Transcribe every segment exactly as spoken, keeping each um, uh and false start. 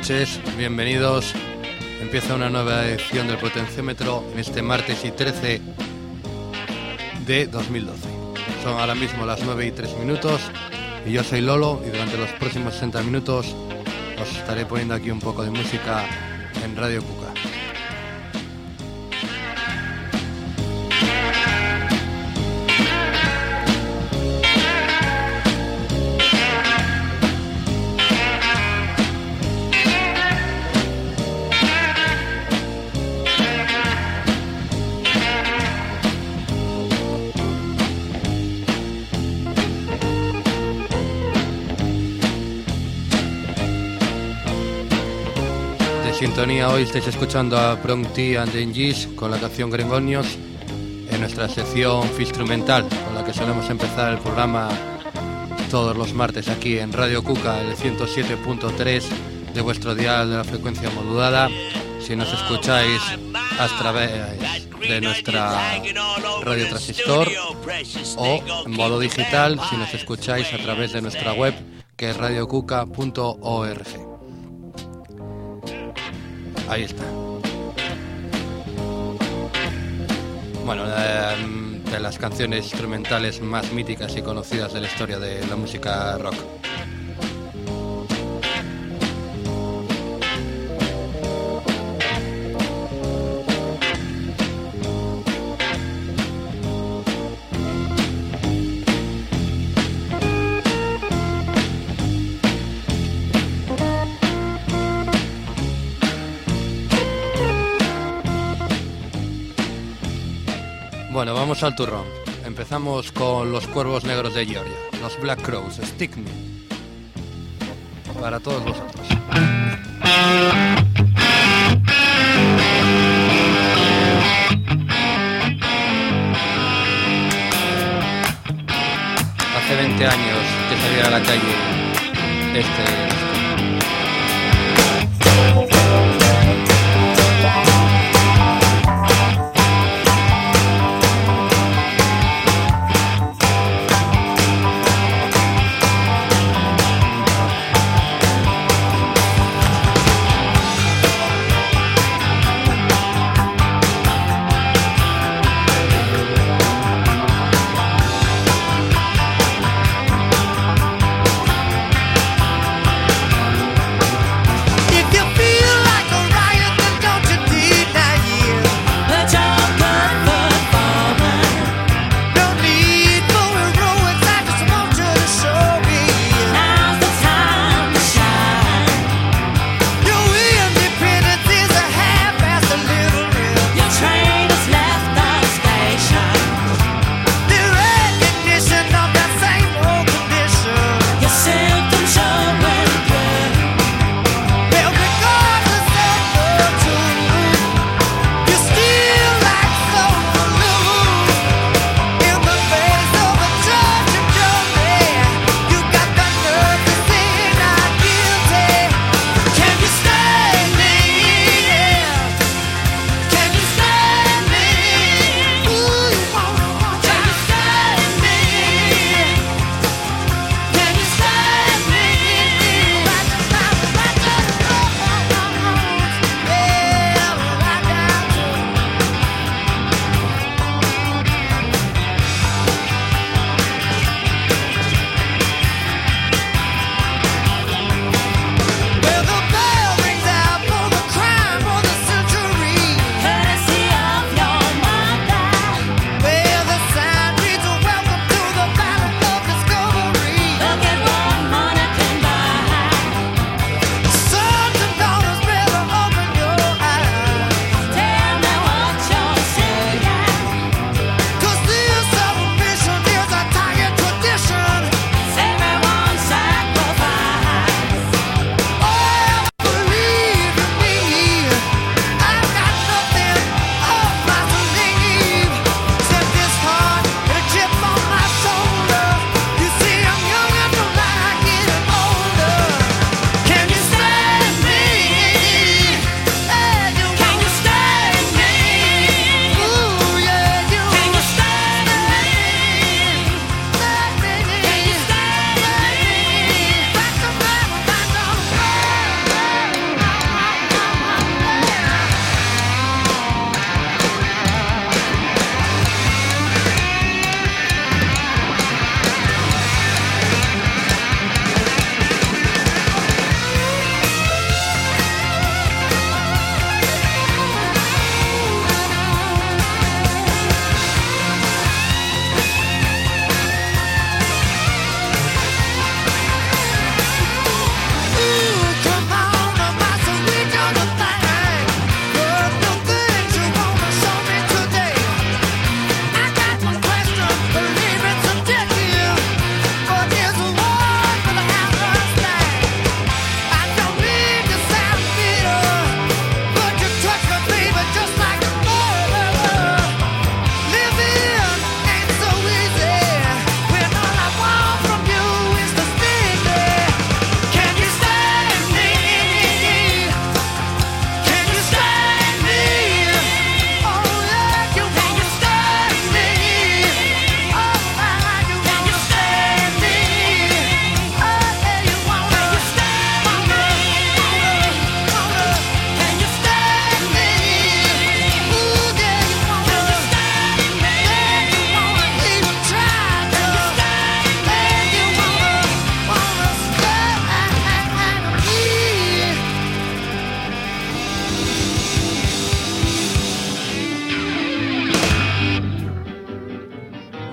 noches, bienvenidos. Empieza una nueva edición del Potenciómetro en este martes y trece de dos mil doce. Son ahora mismo las nueve y tres minutos y yo soy Lolo y durante los próximos sesenta minutos os estaré poniendo aquí un poco de música en Radio Cuca. Sintonía, hoy estáis escuchando a Prong T and the N-Gs con la canción Grengonios en nuestra sección instrumental con la que solemos empezar el programa todos los martes aquí en Radio Cuca, el ciento siete punto tres de vuestro dial de la frecuencia modulada. Si nos escucháis a través de nuestra radio transistor o en modo digital si nos escucháis a través de nuestra web que es radio cuca punto org. Ahí está. Bueno, de, de las canciones instrumentales más míticas y conocidas de la historia de la música rock. Bueno, vamos al turrón. Empezamos con los Cuervos Negros de Georgia, los Black Crows, Stick Me. Para todos vosotros. Hace veinte años que salía a la calle este...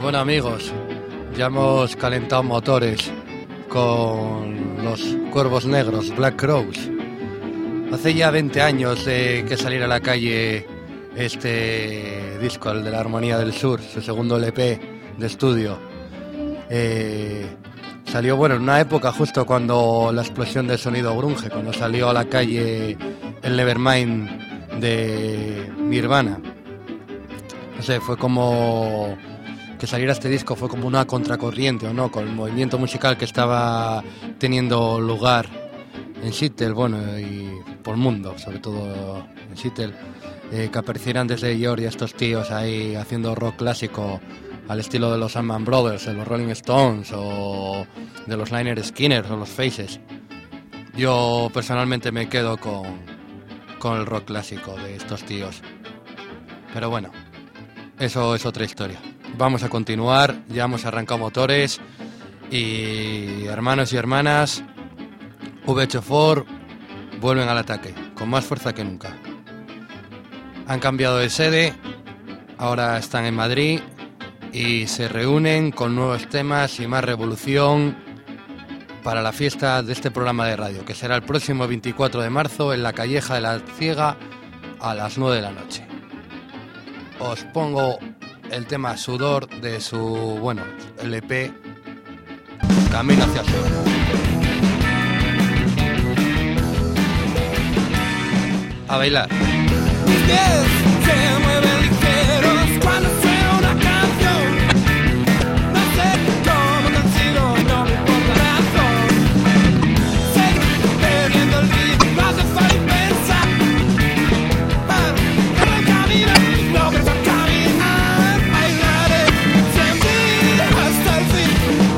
Bueno, amigos, ya hemos calentado motores con los Cuervos Negros, Black Crowes. Hace ya veinte años de que saliera a la calle este disco, el de la Armonía del Sur, su segundo L P de estudio. Eh, salió, bueno, en una época justo cuando la explosión del sonido grunge, cuando salió a la calle el Nevermind de Nirvana. No sé, fue como que saliera este disco, fue como una contracorriente, ¿o no? Con el movimiento musical que estaba teniendo lugar en Seattle, bueno, y por el mundo, sobre todo en Seattle, eh, que aparecieran desde Georgia estos tíos ahí haciendo rock clásico al estilo de los Allman Brothers, de los Rolling Stones o de los Lynyrd Skynyrd o los Faces. Yo personalmente me quedo con, con el rock clásico de estos tíos. Pero bueno, eso es otra historia. Vamos a continuar, ya hemos arrancado motores y hermanos y hermanas, V H cuatro vuelven al ataque, con más fuerza que nunca. Han cambiado de sede, ahora están en Madrid y se reúnen con nuevos temas y más revolución para la fiesta de este programa de radio, que será el próximo veinticuatro de marzo en la Calleja de la Ciega a las nueve de la noche. Os pongo el tema Sudor de su, bueno, L P Camino hacia el Sur. A bailar. Mis pies se mueven ligeros cuando suena una canción. No sé cómo consigo, no me importa la razón. Seguir perdiendo el ritmo, no hace falta pensar. Pero el camino, no pienso caminar. Bailaré siempre hasta el fin.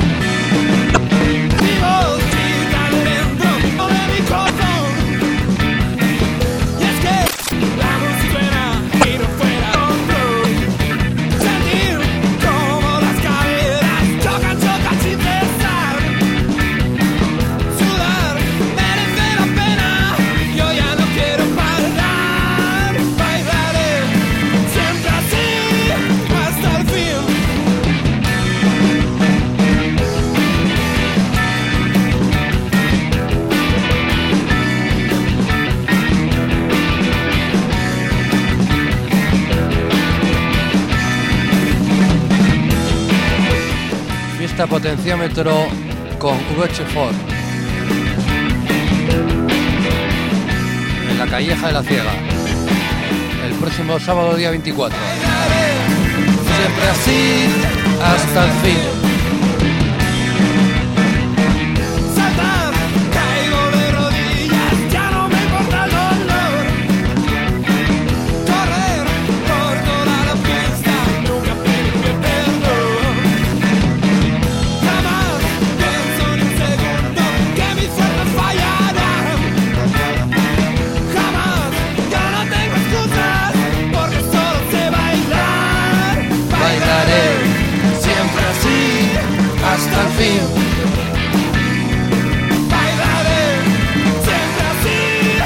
Mi voz grita dentro de mi corazón. La música suena y no fuera control. Sentir como las caderas chocan, chocan sin cesar. Sudar merece la pena, yo ya no quiero parar. Bailaré siempre así hasta el fin. Fiesta potenciómetro con V H cuatro en la Calleja de la Ciega el próximo sábado día veinticuatro. Siempre así hasta el fin. Saltar, caigo de rodillas, ya no me importa el dolor. Correr por toda la fiesta, nunca pedí perdón. Jamás pienso ni un segundo que mis fuerzas fallarán. Jamás, ya no tengo excusas, porque solo sé bailar. Bailaré siempre así hasta el fin. Bailaré siempre así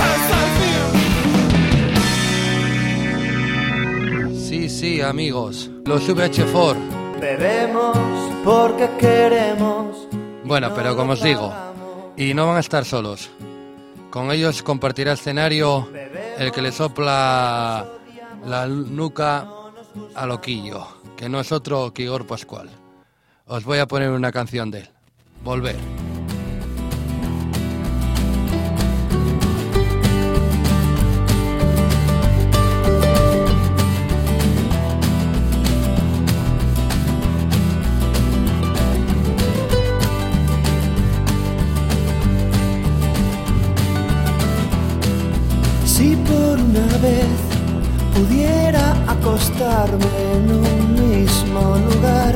hasta el fin. Sí, sí, amigos, los V H cuatro. Bebemos porque queremos. Bueno, pero como os digo, y no van a estar solos. Con ellos compartirá escenario el que le sopla la nuca a Loquillo, que no es otro que Igor Pascual. Os voy a poner una canción de él. Volver. Si por una vez pudiera acostarme en un mismo lugar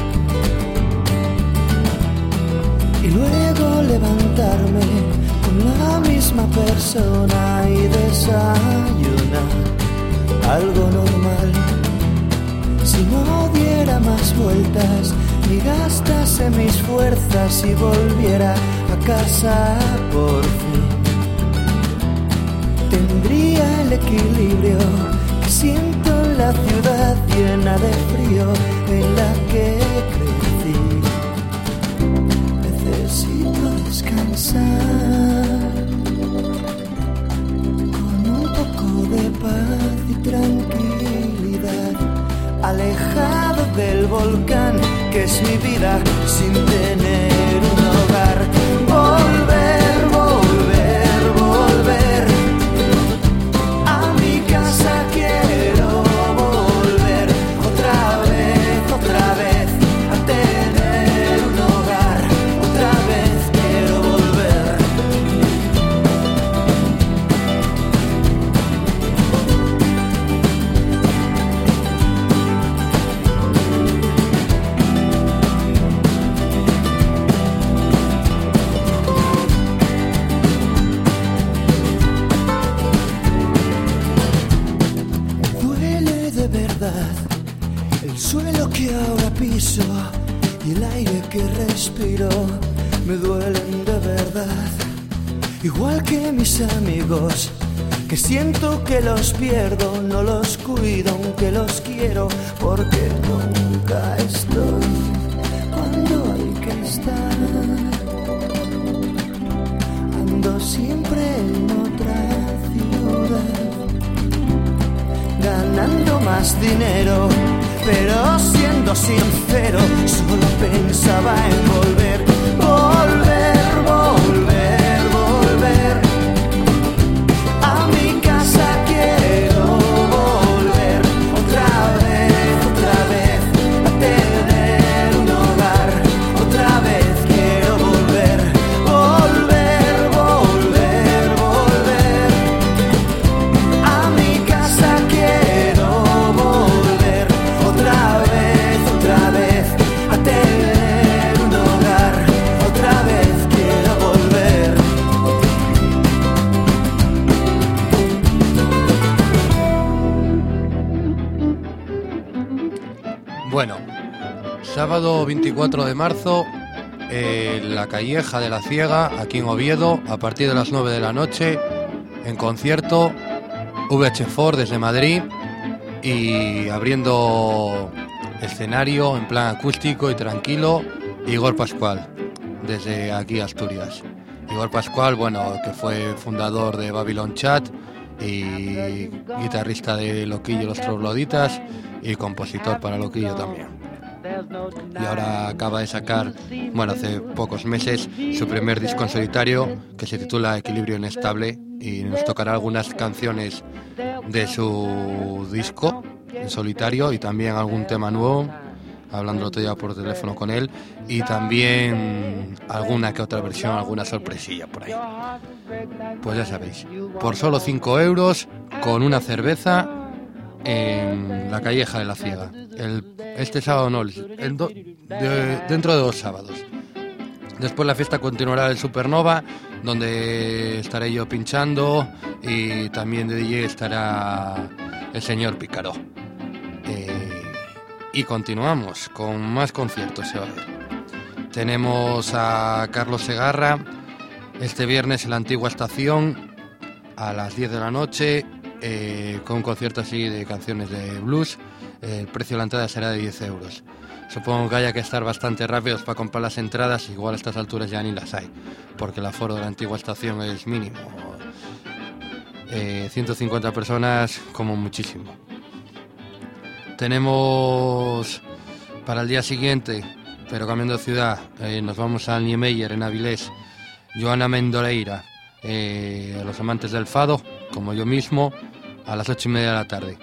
y luego levantarme con la misma persona y desayunar algo normal. Si no diera más vueltas ni gastase mis fuerzas y volviera a casa por fin, tendría el equilibrio que siento en la ciudad llena llena de frío en la que crecí. Necesito descansar con un poco de paz y tranquilidad, alejado del volcán que es mi vida sin tener un hogar. Volver, volver, volver a mi casa, quiero volver otra vez, otra vez a tener un hogar, otra vez quiero volver. Duele de verdad el suelo que ahora piso y el aire que respiro, me duelen de verdad, igual que mis amigos, que siento que los pierdo, no los cuido aunque los quiero, porque nunca estoy cuando hay que estar. Ando siempre en otra ciudad, ganando más dinero, pero siendo sincero, solo pensaba en volver, volver, volver, volver a mi casa, quiero volver otra vez, otra vez a tener un hogar, otra vez quiero volver, volver, volver, volver a mi casa, quiero volver otra vez, otra vez a tener un hogar, otra vez quiero volver. Bueno, sábado veinticuatro de marzo, eh, La Calleja de la Ciega, aquí en Oviedo, a partir de las nueve de la noche, en concierto, V H cuatro desde Madrid, y abriendo escenario en plan acústico y tranquilo, Igor Pascual, desde aquí Asturias. Igor Pascual, bueno, que fue fundador de Babylon Chat y guitarrista de Loquillo y los Trogloditas y compositor para Loquillo también. Y ahora acaba de sacar, bueno, hace pocos meses, su primer disco en solitario, que se titula Equilibrio Inestable, y nos tocará algunas canciones de su disco en solitario y también algún tema nuevo, hablando el otro día por teléfono con él, y también alguna que otra versión, alguna sorpresilla por ahí. Pues ya sabéis, por solo cinco euros, con una cerveza, en La Calleja de la Ciega. El, este sábado no, el do, de, dentro de dos sábados. Después la fiesta continuará en Supernova, donde estaré yo pinchando, y también de D J estará el señor Pícaro. Eh, y continuamos con más conciertos, se va a ver. Tenemos a Carlos Segarra este viernes en la Antigua Estación a las diez de la noche, eh, con un concierto así de canciones de blues. Eh, el precio de la entrada será de diez euros. Supongo que haya que estar bastante rápidos para comprar las entradas, igual a estas alturas ya ni las hay, porque el aforo de la Antigua Estación es mínimo. Eh, ciento cincuenta personas como muchísimo. Tenemos para el día siguiente, pero cambiando de ciudad, eh, nos vamos al Niemeyer en Avilés, Joana Mendoreira, eh, a los amantes del fado, como yo mismo, a las ocho y media de la tarde.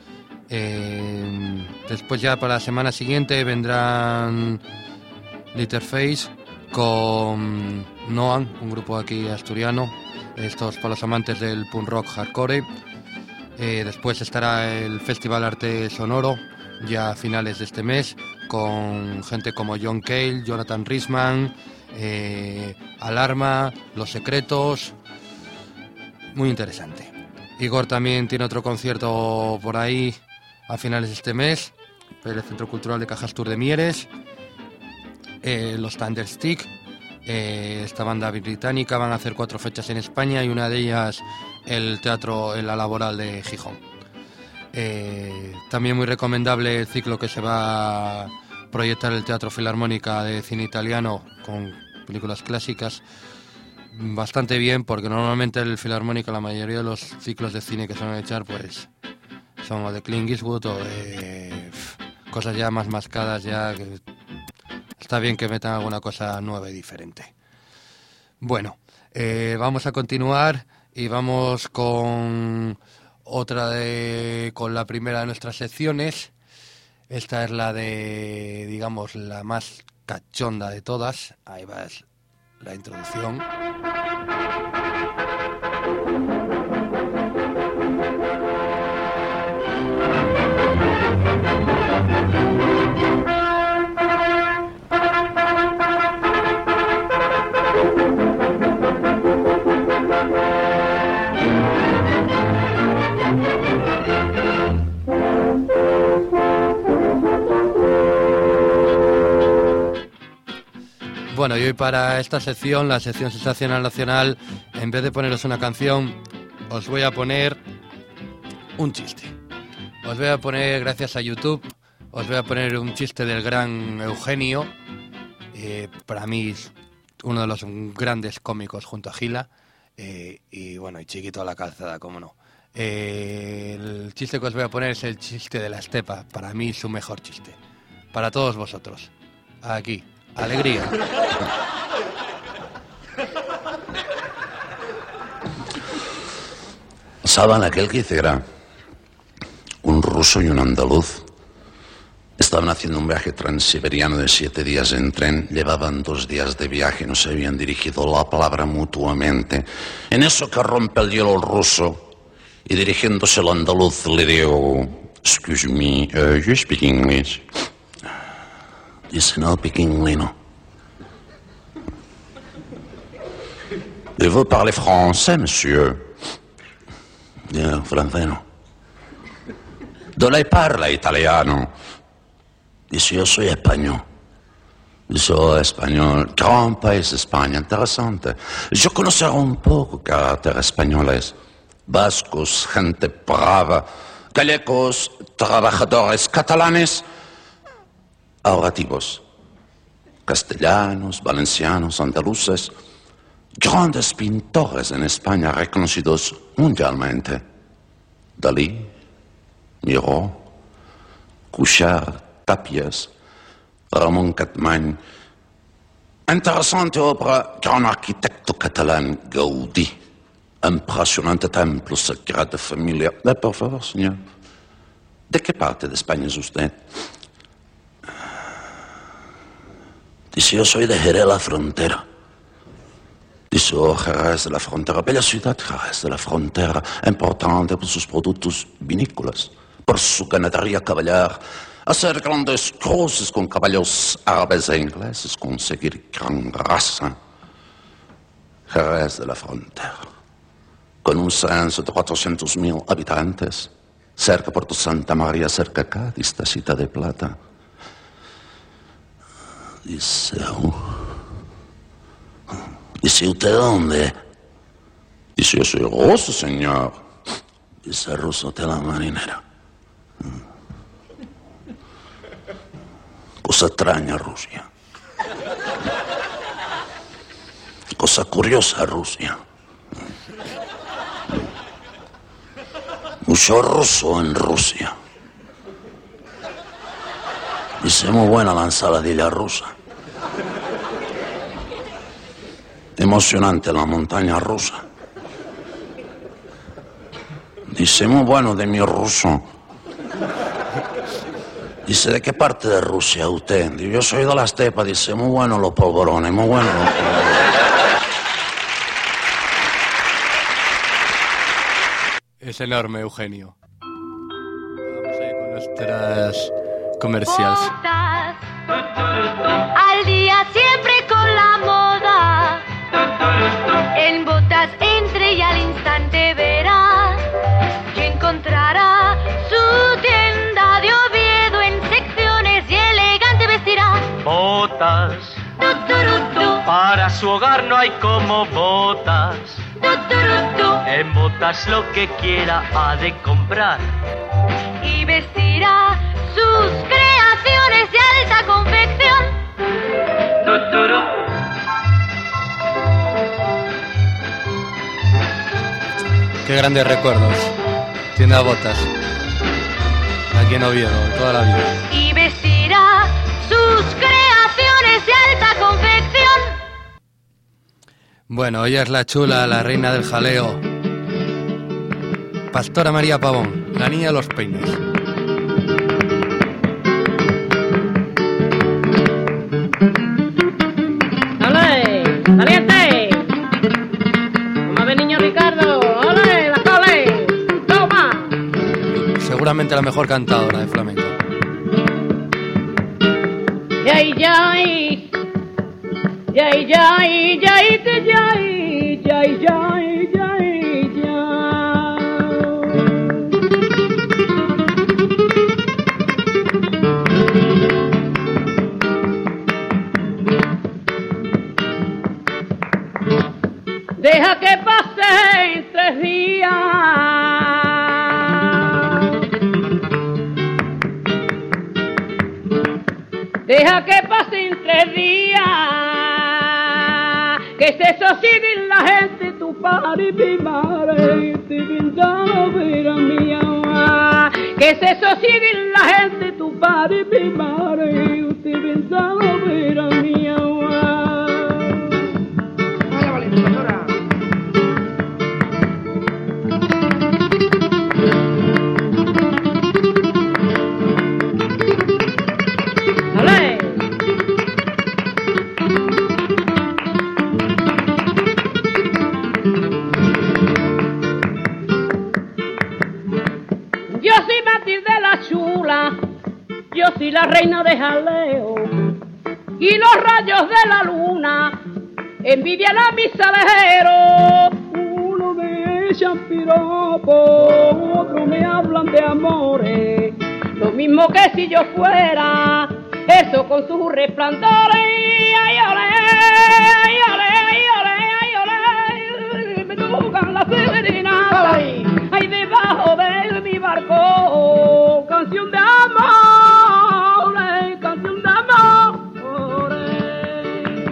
Eh, después ya para la semana siguiente vendrán Litterface con Noan, un grupo aquí asturiano, estos para los amantes del punk rock hardcore. Eh, después estará el Festival Arte Sonoro ya a finales de este mes, con gente como John Cale, Jonathan Risman, eh, Alarma, Los Secretos. Muy interesante. Igor también tiene otro concierto por ahí a finales de este mes, en el Centro Cultural de Cajastur de Mieres. Eh, los Thunderstick, eh, esta banda británica, van a hacer cuatro fechas en España y una de ellas el Teatro en la Laboral de Gijón. Eh, también muy recomendable el ciclo que se va a proyectar el Teatro Filarmónica de cine italiano con películas clásicas. Bastante bien, porque normalmente el Filarmónica, la mayoría de los ciclos de cine que suelen echar, pues son o de Clint Eastwood o de pff, cosas ya más mascadas, ya que está bien que metan alguna cosa nueva y diferente. Bueno, eh, vamos a continuar y vamos con otra de, con la primera de nuestras secciones. Esta es la de, digamos, la más cachonda de todas. Ahí va la introducción. Bueno, y hoy para esta sección, la sección Sensacional Nacional, en vez de poneros una canción, os voy a poner un chiste. Os voy a poner, gracias a YouTube, os voy a poner un chiste del gran Eugenio. Eh, para mí es uno de los grandes cómicos junto a Gila. Eh, y bueno, y Chiquito a la calzada, cómo no. Eh, el chiste que os voy a poner es el chiste de la estepa. Para mí su mejor chiste. Para todos vosotros. Aquí. Alegría. ¿Saben aquel que hiciera? Un ruso y un andaluz estaban haciendo un viaje transiberiano de siete días en tren. Llevaban dos días de viaje y no se habían dirigido la palabra mutuamente. En eso que rompe el hielo el ruso y dirigiéndose al andaluz le digo: Excuse me, uh, you speak English? Dice: no, piquinglino. Et vous parlez français, monsieur? Dice: francés no. ¿De lei parla italiano? Dice: yo soy español. Dice: oh, español. Gran país España, interesante. Yo conoceré un poco carácter españoles. Vascos, gente brava. Gallegos, trabajadores catalanes. Ahorrativos, castellanos, valencianos, andaluces, grandes pintores en España reconocidos mundialmente. Dalí, Miró, Cuixart, Tapies, Ramón Capmany. Interesante obra, gran arquitecto catalán, Gaudí. Impresionante templo, Sagrada Familia. Eh, por favor, señor, ¿de qué parte de España es usted? Dice: yo soy de Jerez la Frontera. Dice: oh, Jerez de la Frontera, bella ciudad, Jerez de la Frontera, importante por sus productos vinícolas, por su ganadería caballar, hacer grandes cruces con caballos árabes e ingleses, conseguir gran raza. Jerez de la Frontera, con un censo de cuatrocientos mil habitantes, cerca Puerto Santa María, cerca Cádiz, Tacita de Plata. Dice: uh, dice, ¿usted dónde? Dice: yo soy ruso, señor. Dice: ruso de la marinera. Cosa extraña Rusia. Cosa curiosa Rusia. Mucho ruso en Rusia. Dice: muy buena la ensaladilla rusa. Emocionante la montaña rusa. Dice: muy bueno de mi ruso. Dice: ¿de qué parte de Rusia usted? Dice: yo soy de la estepa. Dice: muy bueno los polvorones, muy bueno los polvorones. Es enorme, Eugenio. Vamos a ir con nuestras comerciales. Al día siempre con la moda. En botas entre y al instante verá que encontrará su tienda de Oviedo en secciones y elegante vestirá. Botas, Tu, turu, tu. para su hogar no hay como botas. Tu, turu, tu. En botas lo que quiera ha de comprar. qué grandes recuerdos. Tienda Botas. Aquí en Oviedo, toda la vida. Y vestirá sus creaciones de alta confección. Bueno, ella es la chula, la reina del jaleo. Pastora María Pavón, la niña de los peines. ¡Ole! ¡Valiente! ¡Toma de niño Ricardo! ¡Ole! ¡La cole! ¡Toma! Seguramente la mejor cantadora de flamenco. ¡Yay, yay! ¡Yay, yay! ¡Yay, te yay! ¡Yay, yay! ¡Yay, yay! Deja que pasen tres días. Deja que pasen tres días. Que se soseguen la gente, tu padre y mi madre. Te pintaba ver a mi mamá. Que se soseguen la gente, tu padre y mi madre. Te pintaba ver a mi mamá. Vaya, vale, pastora. Yo soy la reina de jaleo y los rayos de la luna envidian a mis alejeros. Uno me echan piropo, otro me hablan de amores, lo mismo que si yo fuera eso con sus resplandores. Ay, olé, ay, olé, ay, olé, ay, olé, me tocan las serenatas, ay, debajo de mi barco, canción de amor, eh, canción de amor. Eh.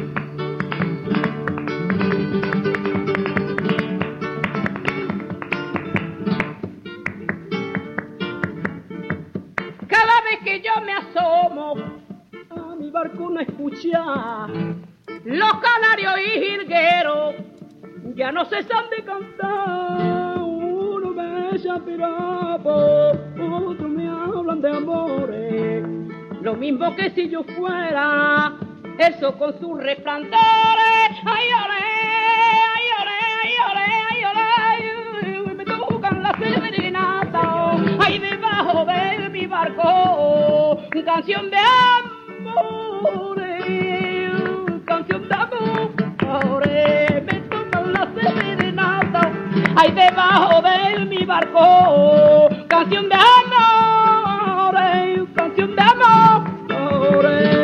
Cada vez que yo me asomo a mi barco no escucha los canarios y jilgueros ya no cesan de cantar. Uno me echa piropo, otro me hablan de amores, lo mismo que si yo fuera el sol con sus resplandores. Ay, olé, ay, olé, ay, olé, ay, olé, me tocan las serenatas, ay, debajo de mi barco, canción de amores, canción de amores, me tocan las serenatas, ay, debajo de mi barco, canción de amores, canción de amores.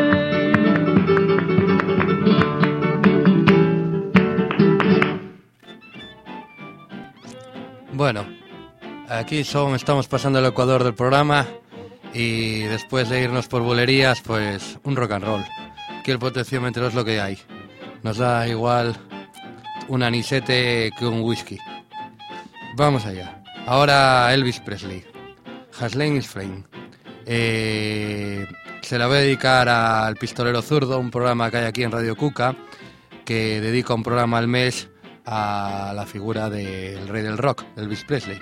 Bueno, aquí son, estamos pasando el ecuador del programa y después de irnos por bulerías, pues un rock and roll. Aquí el potenciómetro es lo que hay. Nos da igual un anisete que un whisky. Vamos allá. Ahora Elvis Presley. Haslane is Flame. Eh, se la voy a dedicar al Pistolero Zurdo, un programa que hay aquí en Radio Cuca, que dedica un programa al mes a la figura del rey del rock, Elvis Presley,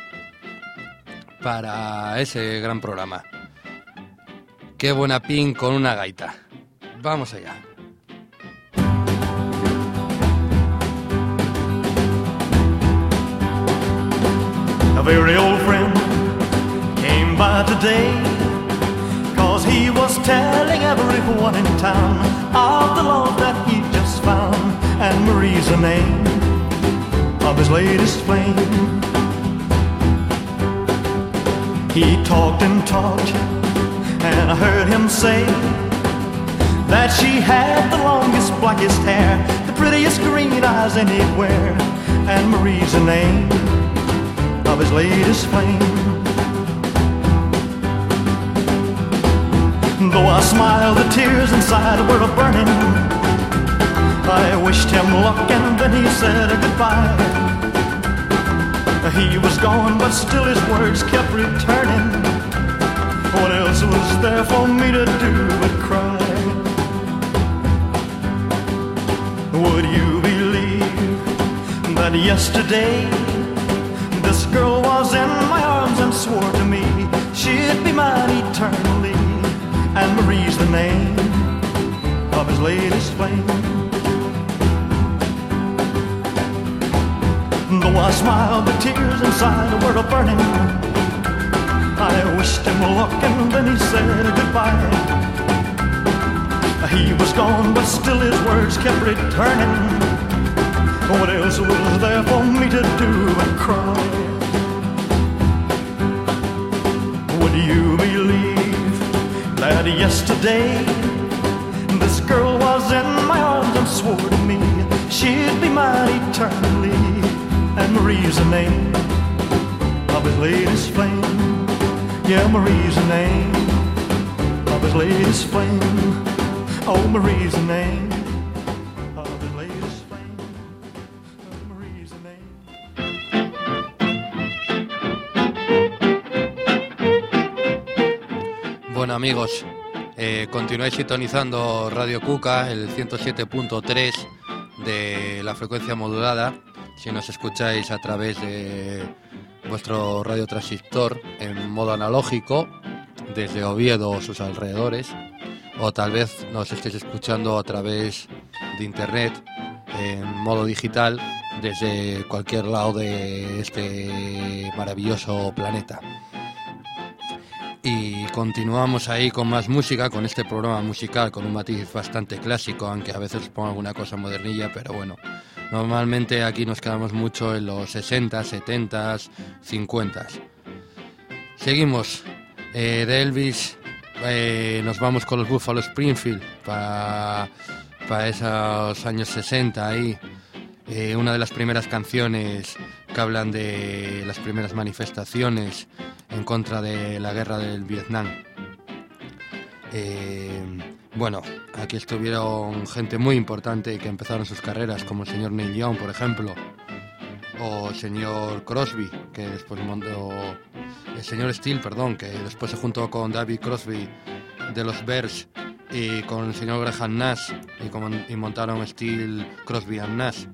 para ese gran programa. Qué buena pin con una gaita. Vamos allá. A very old friend came by today, 'cause he was telling everyone in town of the love that he just found, and Marie's the name of his latest flame. He talked and talked, and I heard him say that she had the longest, blackest hair, the prettiest green eyes anywhere, and Marie's the name of his latest flame. Though I smiled, the tears inside were a-burning. I wished him luck and then he said goodbye. He was gone, but still his words kept returning. What else was there for me to do but cry? Would you believe that yesterday this girl was in my arms and swore to me she'd be mine eternally, and Marie's the name of his latest flame. Though I smiled, the tears inside were a burning. I wished him luck and then he said goodbye. He was gone, but still his words kept returning. What else was there for me to do but cry? Would you believe that yesterday this girl was in my arms and swore to me she'd be mine eternally, and Marie's the name of his latest flame. Yeah, Marie's the name of his latest flame. Oh, Marie's the name of his latest flame. Oh, Marie's the name. Bueno, amigos, eh, continuáis sintonizando Radio Cuca, el ciento siete punto tres de la frecuencia modulada. Si nos escucháis a través de vuestro radiotransistor en modo analógico, desde Oviedo o sus alrededores, o tal vez nos estéis escuchando a través de internet en modo digital desde cualquier lado de este maravilloso planeta. Y continuamos ahí con más música, con este programa musical con un matiz bastante clásico, aunque a veces pongo alguna cosa modernilla, pero bueno, normalmente aquí nos quedamos mucho en los sesenta, setenta, cincuenta. Seguimos. Eh, de Elvis eh, nos vamos con los Buffalo Springfield para pa esos años sesenta ahí. Eh, una de las primeras canciones que hablan de las primeras manifestaciones en contra de la guerra del Vietnam. Eh, bueno, aquí estuvieron gente muy importante que empezaron sus carreras, como el señor Neil Young, por ejemplo, o el señor Crosby, que después montó, el señor Steele, perdón, que después se juntó con David Crosby de los Bears y con el señor Graham Nash y, con, y montaron Steele, Crosby and Nash.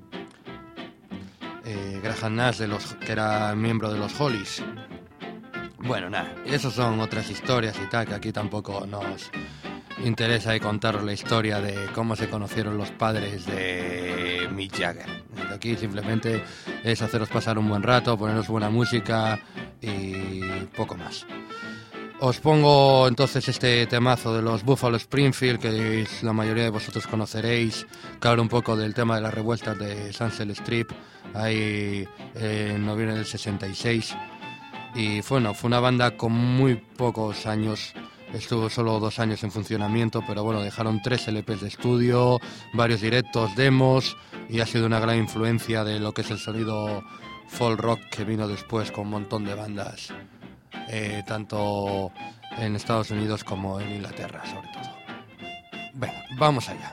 Eh, Graham Nash, de los, que era miembro de los Hollies. Bueno, nada, esas son otras historias y tal, que aquí tampoco nos interesa y contaros la historia de cómo se conocieron los padres de Mick Jagger. Aquí simplemente es haceros pasar un buen rato, poneros buena música y poco más. Os pongo entonces este temazo de los Buffalo Springfield, que la mayoría de vosotros conoceréis, que habla un poco del tema de las revueltas de Sunset Strip, ahí en noviembre del sesenta y seis. Y bueno, fue una banda con muy pocos años, estuvo solo dos años en funcionamiento, pero bueno, dejaron tres L Pes de estudio, varios directos, demos, y ha sido una gran influencia de lo que es el sonido folk rock que vino después con un montón de bandas, eh, tanto en Estados Unidos como en Inglaterra, sobre todo. Bueno, vamos allá.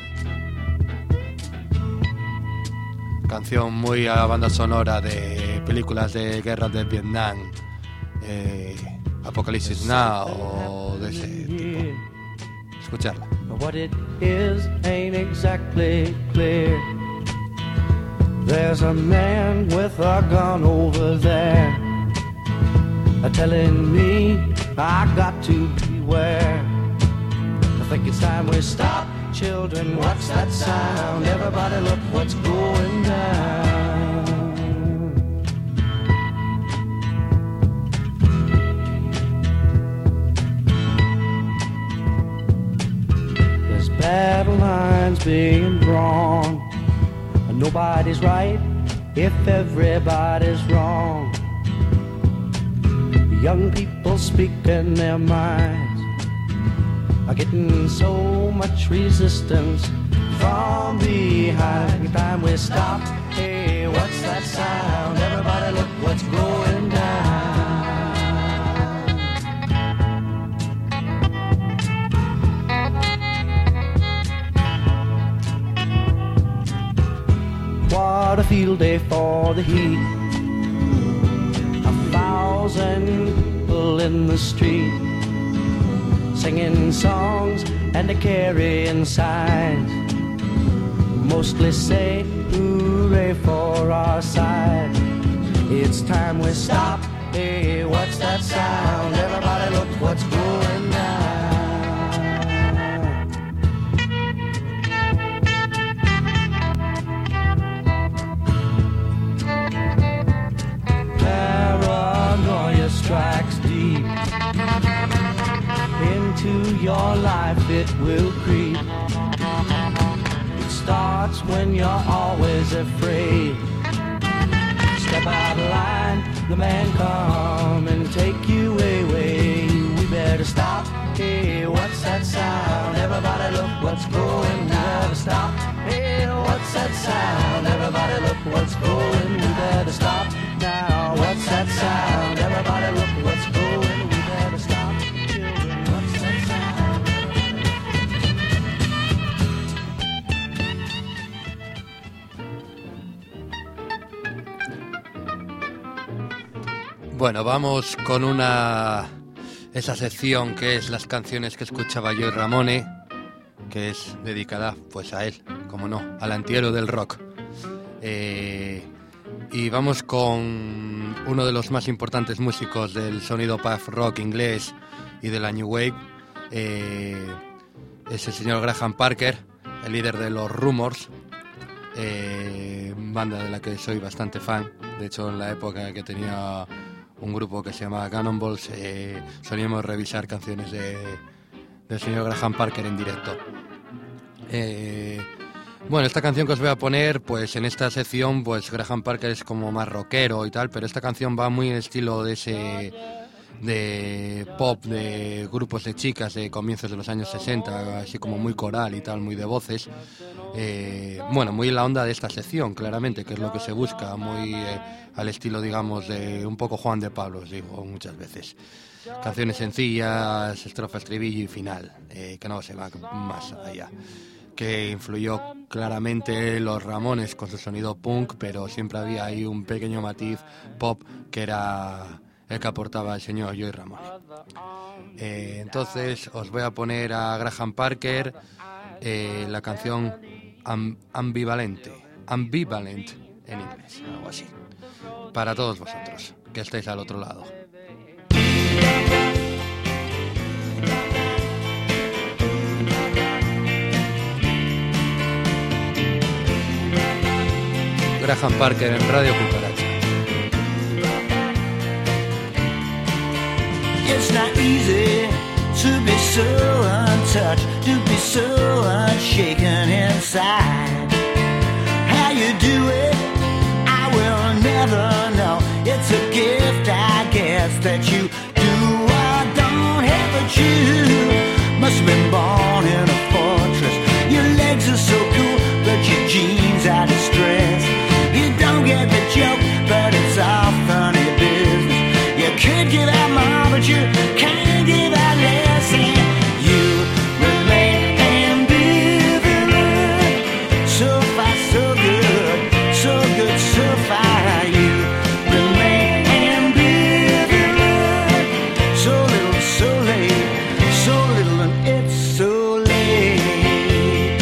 Canción muy a banda sonora de películas de guerras de Vietnam, eh, Apocalypse Now o de ese tipo. Escucharla. What it is ain't exactly clear. There's a man with a gun over there, telling me I got to beware. I think it's time we stop. Children, what's that sound? Everybody look what's going down. There's battle lines being drawn, and nobody's right if everybody's wrong. Young people speaking their minds are getting so much resistance from behind. Every time we stop, hey, what's that sound? Everybody look what's going down. What a field day for the heat. malls and people in the street, singing songs and a carrying signs, mostly say hooray for our side. It's time we stop. Hey, what's that sound? Everybody look what's going down. Paranoia strikes deep into your life, it will creep. It starts when you're always afraid. Step out of line, the man come and take you away. We better stop. Hey, what's that sound? Everybody look what's going. We better stop. Hey, what's that sound? Everybody look what's going. We better stop now. What's that sound? Everybody look what's going. We better stop. Children, what's that sound? Bueno, vamos con una esa sección que es las canciones que escuchaba yo y Ramone, que es dedicada pues a él, como no, al antihéroe del rock. Eh, y vamos con uno de los más importantes músicos del sonido pop rock inglés y de la New Wave, eh, es el señor Graham Parker, el líder de los Rumours, eh, banda de la que soy bastante fan. De hecho, en la época que tenía un grupo que se llama Cannonballs, eh, solíamos revisar canciones de, del señor Graham Parker en directo. Eh, bueno, esta canción que os voy a poner, pues en esta sección, pues Graham Parker es como más rockero y tal, pero esta canción va muy en estilo de ese de pop de grupos de chicas de comienzos de los años sesenta, así como muy coral y tal, muy de voces. Eh, bueno, muy en la onda de esta sección, claramente, que es lo que se busca, muy eh, al estilo, digamos, de un poco Juan de Pablo, os digo muchas veces. Canciones sencillas, estrofa, estribillo y final, eh, que no se va más allá. Que influyó claramente los Ramones con su sonido punk, pero siempre había ahí un pequeño matiz pop que era el que aportaba el señor Joey Ramone. Eh, entonces os voy a poner a Graham Parker eh, la canción Am- Ambivalente, Ambivalent en inglés, algo así, para todos vosotros que estáis al otro lado. Graham Parker en Radio Cucaracha. It's not easy to be so untouched, to be so unshaken inside. How you do it, I will never know. It's a gift, I guess, that you do or don't have a Jew. Must have been born in a fortress. Your legs are so cool, but your jeans are distressed. You don't get the joke, but it's all funny business. You could give out more, but you can't give out less. And you remain ambivalent. So far, so good, so good, so far. You remain ambivalent. So little, so late, so little, and it's so late.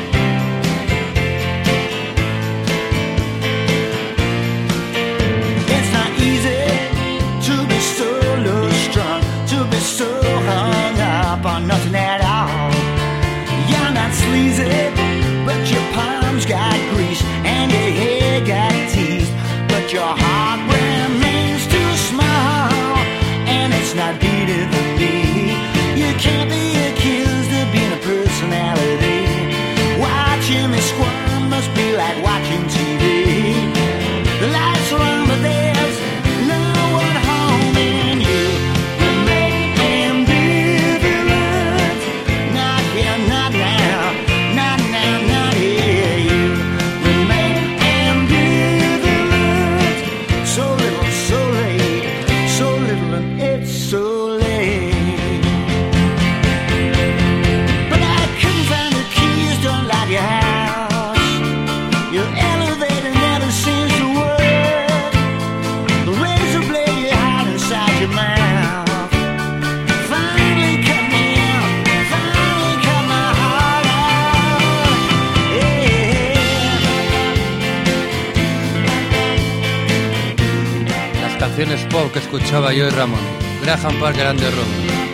It's not easy to be so low strung, to be so hung up on nothing at all. You're not sleazy, but your palms got grease and your hair got teased, but your heart remains too small, and it's not beating for me. You can't be accused of being a personality. Watching me squirm must be like watching T V. The lights are on, but there's no one home, and you remain ambivalent. canciones pop que escuchaba yo y Ramón. Graham Parker and the Room.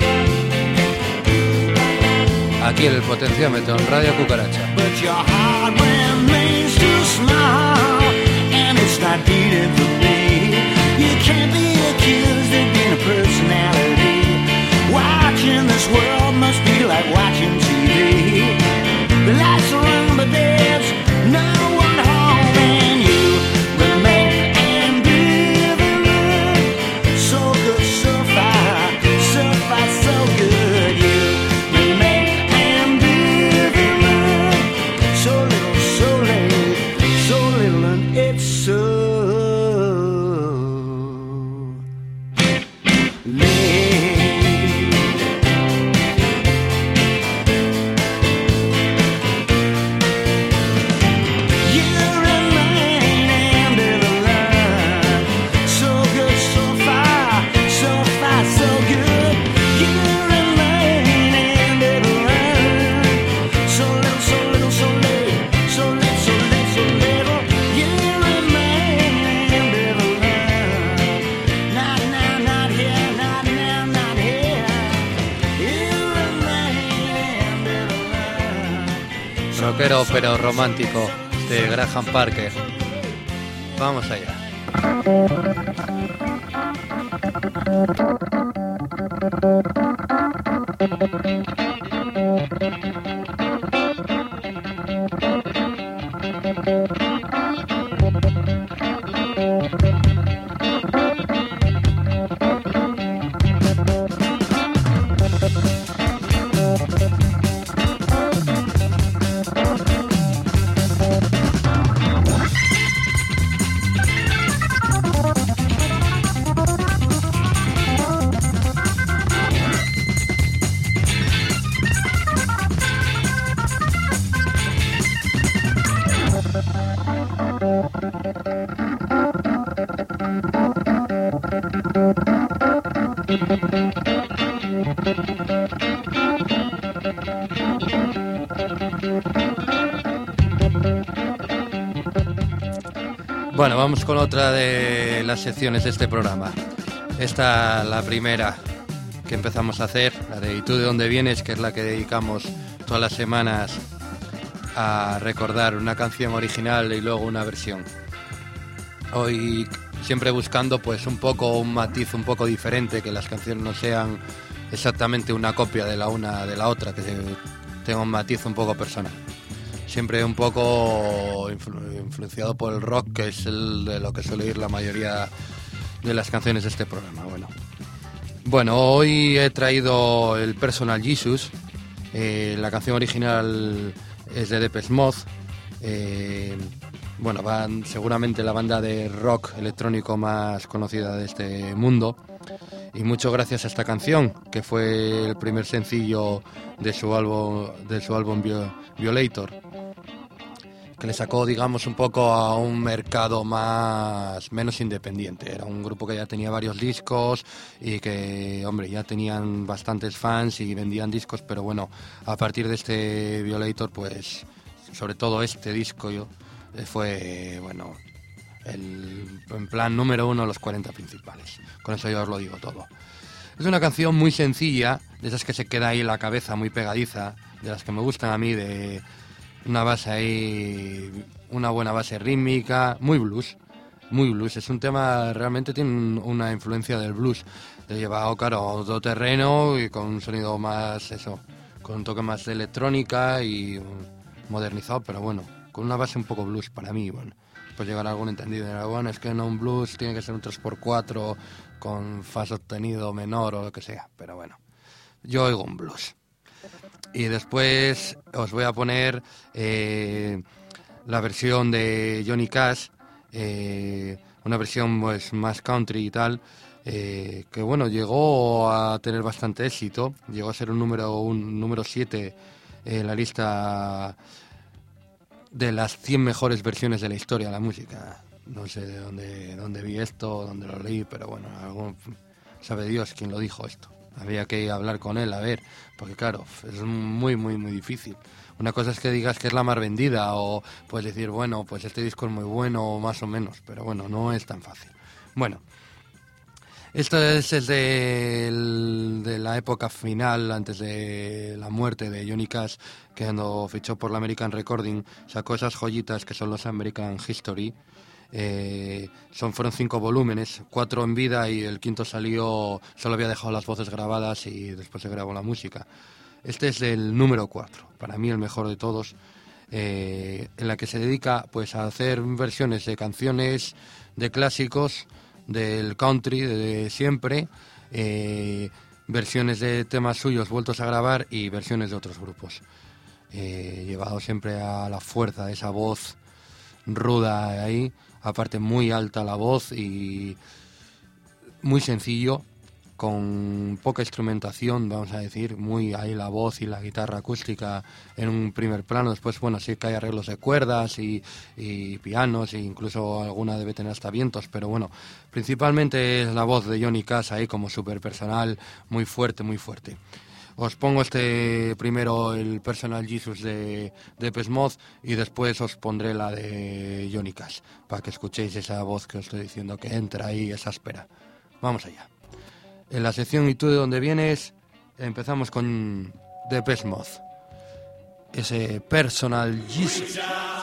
Aquí en el Potenciómetro, en Radio Cucaracha. But your heart remains too small, and it's not beating for me. You can't be accused of being a personality. Watching this world must be like watching T V. The lights are on, but there's no one home, and you remain ambivalent. So good, so far, so far, so good. You remain ambivalent. So little, so late, so little, and it's so late. Rockero pero romántico de Graham Parker. Vamos allá. Bueno, vamos con otra de las secciones de este programa. Esta, la primera que empezamos a hacer, la de ¿Y tú de dónde vienes?, que es la que dedicamos todas las semanas a recordar una canción original y luego una versión. Hoy siempre buscando pues un poco un matiz un poco diferente, que las canciones no sean exactamente una copia de la una de la otra, que tenga un matiz un poco personal. Siempre un poco influ- influenciado por el rock, que es el de lo que suele ir la mayoría de las canciones de este programa. Bueno, bueno hoy he traído el Personal Jesus. Eh, la canción original es de Depeche Mode. Eh, bueno, van seguramente la banda de rock electrónico más conocida de este mundo. Y mucho gracias a esta canción, que fue el primer sencillo de su álbum, de su álbum Violator, que le sacó, digamos, un poco a un mercado más menos independiente. Era un grupo que ya tenía varios discos y que, hombre, ya tenían bastantes fans y vendían discos, pero bueno, a partir de este Violator, pues, sobre todo este disco yo, fue, bueno, el, en plan número uno de los cuarenta principales. Con eso yo os lo digo todo. Es una canción muy sencilla, de esas que se queda ahí en la cabeza, muy pegadiza, de las que me gustan a mí, de una base ahí, una buena base rítmica, muy blues, muy blues. Es un tema, realmente tiene una influencia del blues, de llevado, claro, a otro terreno y con un sonido más, eso, con un toque más de electrónica y modernizado, pero bueno, con una base un poco blues para mí. Bueno, pues llegar a algún entendido, bueno, es que no, un blues tiene que ser un tres por cuatro con fa sostenido menor o lo que sea, pero bueno, yo oigo un blues. Y después os voy a poner eh, la versión de Johnny Cash, eh, una versión pues más country y tal, eh, que bueno, llegó a tener bastante éxito, llegó a ser un número un número siete en la lista de las cien mejores versiones de la historia de la música. No sé de dónde, dónde vi esto, dónde lo leí, pero bueno, algún, sabe Dios quién lo dijo esto. Había que hablar con él, a ver, porque claro, es muy, muy, muy difícil. Una cosa es que digas que es la más vendida o puedes decir, bueno, pues este disco es muy bueno o más o menos, pero bueno, no es tan fácil. Bueno, Esto es desde el, de la época final, antes de la muerte de Johnny Cash, que cuando fichó por la American Recording sacó esas joyitas que son los American History. Eh, son fueron cinco volúmenes, cuatro en vida y el quinto salió, solo había dejado las voces grabadas y después se grabó la música. Este es el número cuatro, para mí el mejor de todos, eh, en la que se dedica pues a hacer versiones de canciones, de clásicos, del country de siempre, eh, versiones de temas suyos vueltos a grabar y versiones de otros grupos, eh, llevado siempre a la fuerza de esa voz ruda ahí, aparte muy alta la voz y muy sencillo, con poca instrumentación, vamos a decir, muy ahí la voz y la guitarra acústica en un primer plano. Después, bueno, sí que hay arreglos de cuerdas y, y pianos, e incluso alguna debe tener hasta vientos, pero bueno, principalmente es la voz de Johnny Cash ahí como súper personal, muy fuerte, muy fuerte. Os pongo este primero, el Personal Jesus de Depeche Mode, y después os pondré la de Johnny Cash, para que escuchéis esa voz que os estoy diciendo que entra ahí, esa espera. Vamos allá. En la sección ¿Y tú de dónde vienes? Empezamos con Depeche Mode, ese Personal Jesus.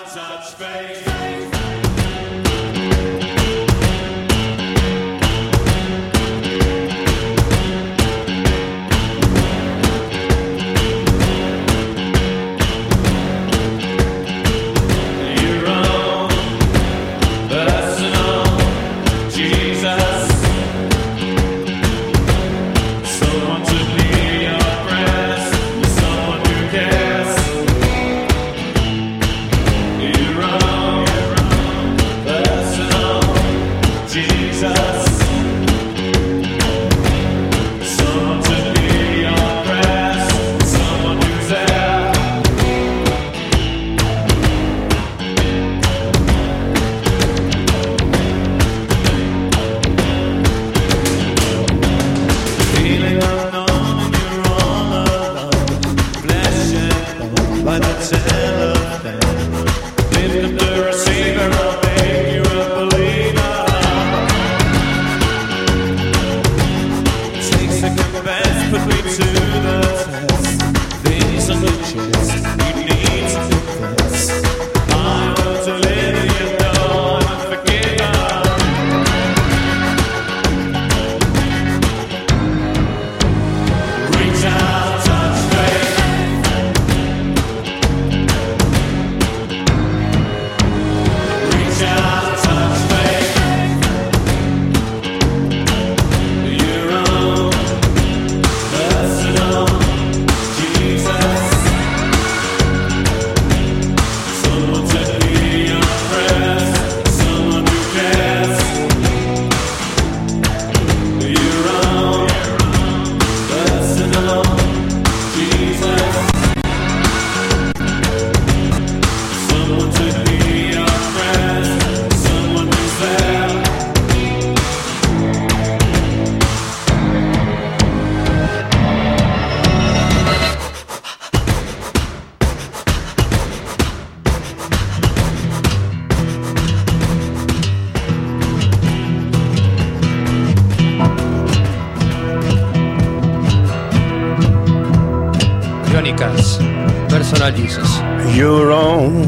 Jesus. Your own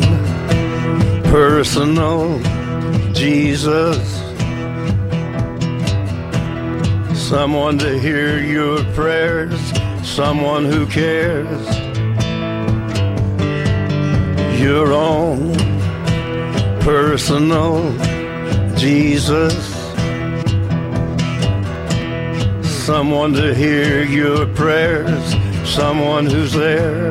personal Jesus. Someone to hear your prayers, someone who cares. Your own personal Jesus. Someone to hear your prayers, someone who's there.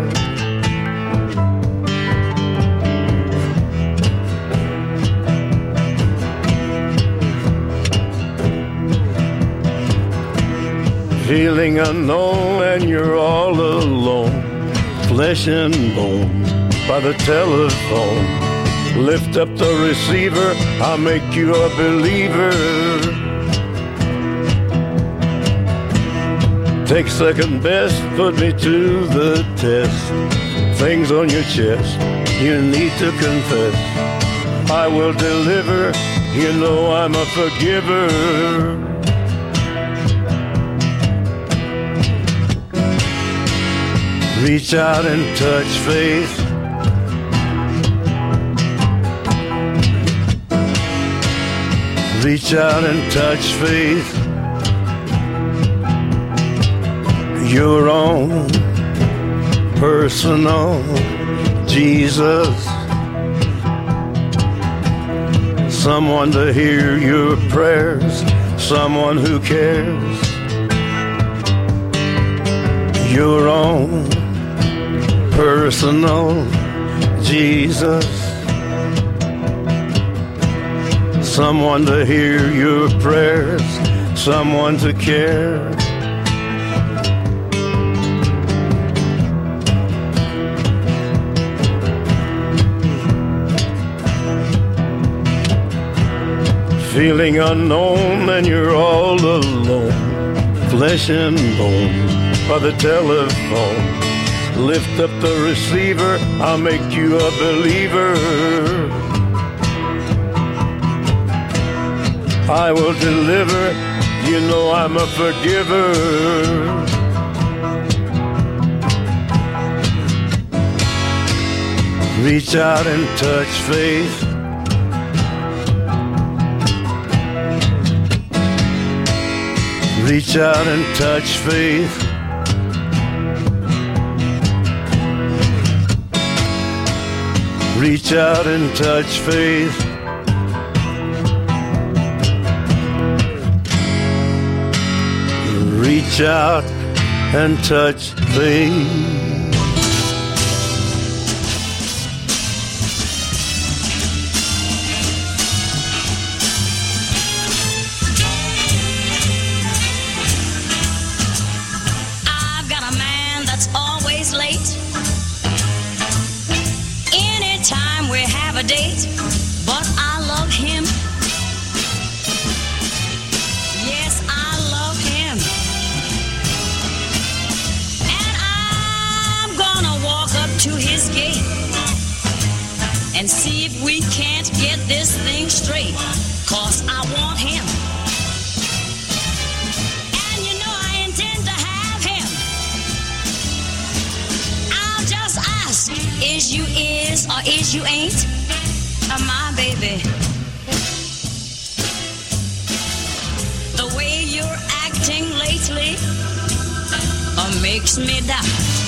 Feeling unknown and you're all alone, flesh and bone by the telephone. Lift up the receiver, I'll make you a believer. Take second best, put me to the test. Things on your chest, you need to confess. I will deliver, you know I'm a forgiver. Reach out and touch faith. Reach out and touch faith. Your own personal Jesus. Someone to hear your prayers. Someone who cares. Your own personal Jesus. Someone to hear your prayers. Someone to care. Feeling unknown and you're all alone. Flesh and bone by the telephone. Lift up the receiver, I'll make you a believer. I will deliver, you know I'm a forgiver. Reach out and touch faith. Reach out and touch faith. Reach out and touch faith. Reach out and touch faith. Date, but I love him. Yes, I love him. And I'm gonna walk up to his gate and see if we can't get this thing straight, 'cause I want him. And you know I intend to have him. I'll just ask, is you is or is you ain't? My baby, the way you're acting lately uh, makes me doubt.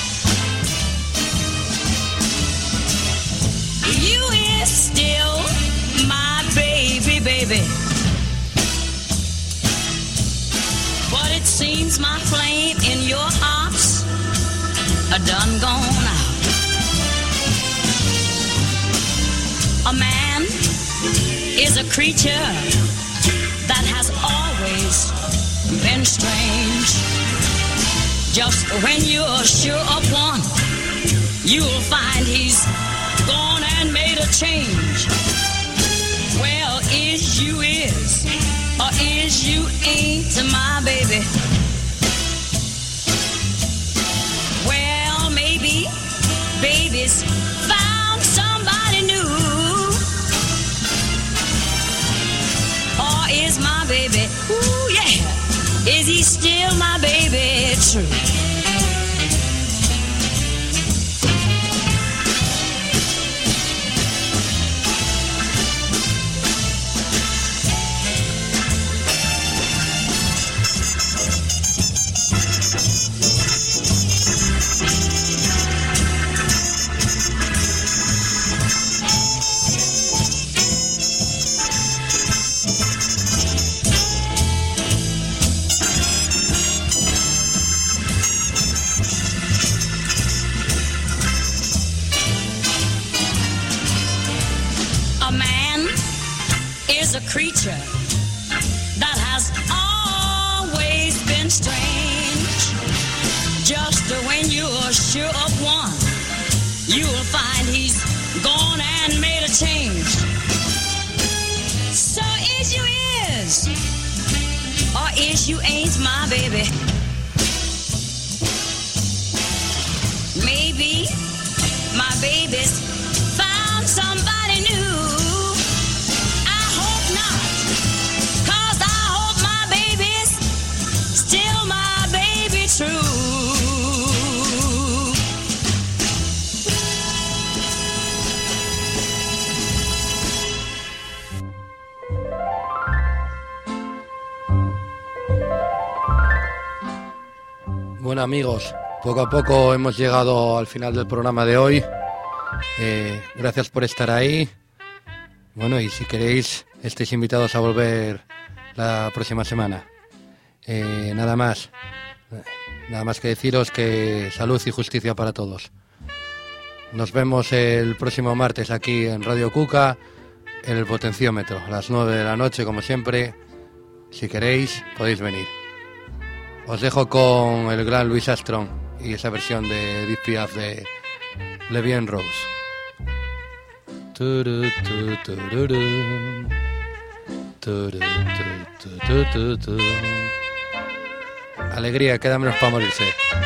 You is still my baby, baby, but it seems my flame in your heart's a done gone out. A man is a creature that has always been strange. Just when you're sure of one, you'll find he's gone and made a change. Well, is you is, or is you ain't my baby? Well, maybe baby's found somebody new. Is my baby, ooh yeah, is he still my baby true? Creature that has always been strange. Just when you're sure of one, you'll find he's gone and made a change. So is you is, or is you ain't my baby? Maybe my baby's found somebody new. True. Bueno, amigos, poco a poco hemos llegado al final del programa de hoy. Eh, gracias por estar ahí. Bueno, y si queréis, estéis invitados a volver la próxima semana. Eh, nada más. Nada más que deciros que salud y justicia para todos. Nos vemos el próximo martes aquí en Radio Cuca, en el Potenciómetro, a las nueve de la noche, como siempre. Si queréis, podéis venir. Os dejo con el gran Louis Armstrong y esa versión de Edith Piaf de Le Bien Rose. Turu, tu, tururu. Turu, tu, tu, tu, tu, tu. Alegría, queda menos para morirse.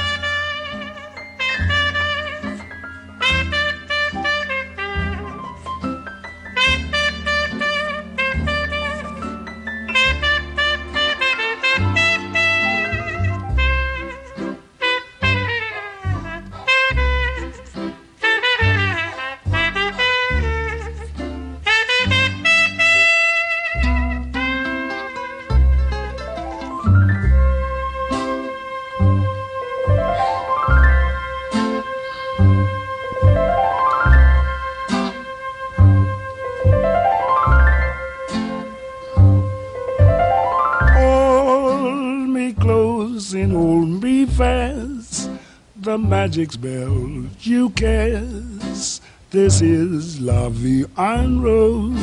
The magic spell you cast. This is La Vie en Rose.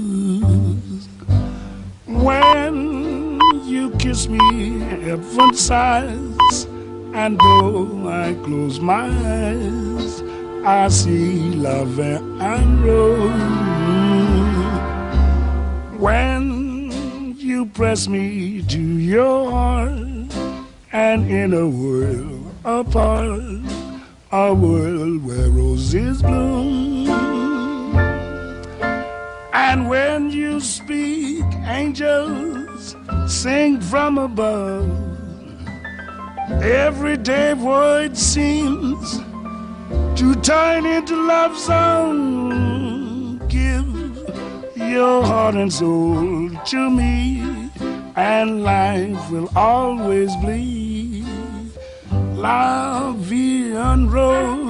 When you kiss me, heaven sighs, and though I close my eyes, I see La Vie en Rose. When you press me to your heart, and in a world apart, a world where roses bloom. And when you speak, angels sing from above. Everyday void seems to turn into love song. Give your heart and soul to me, and life will always bleed. La Vie en Rose.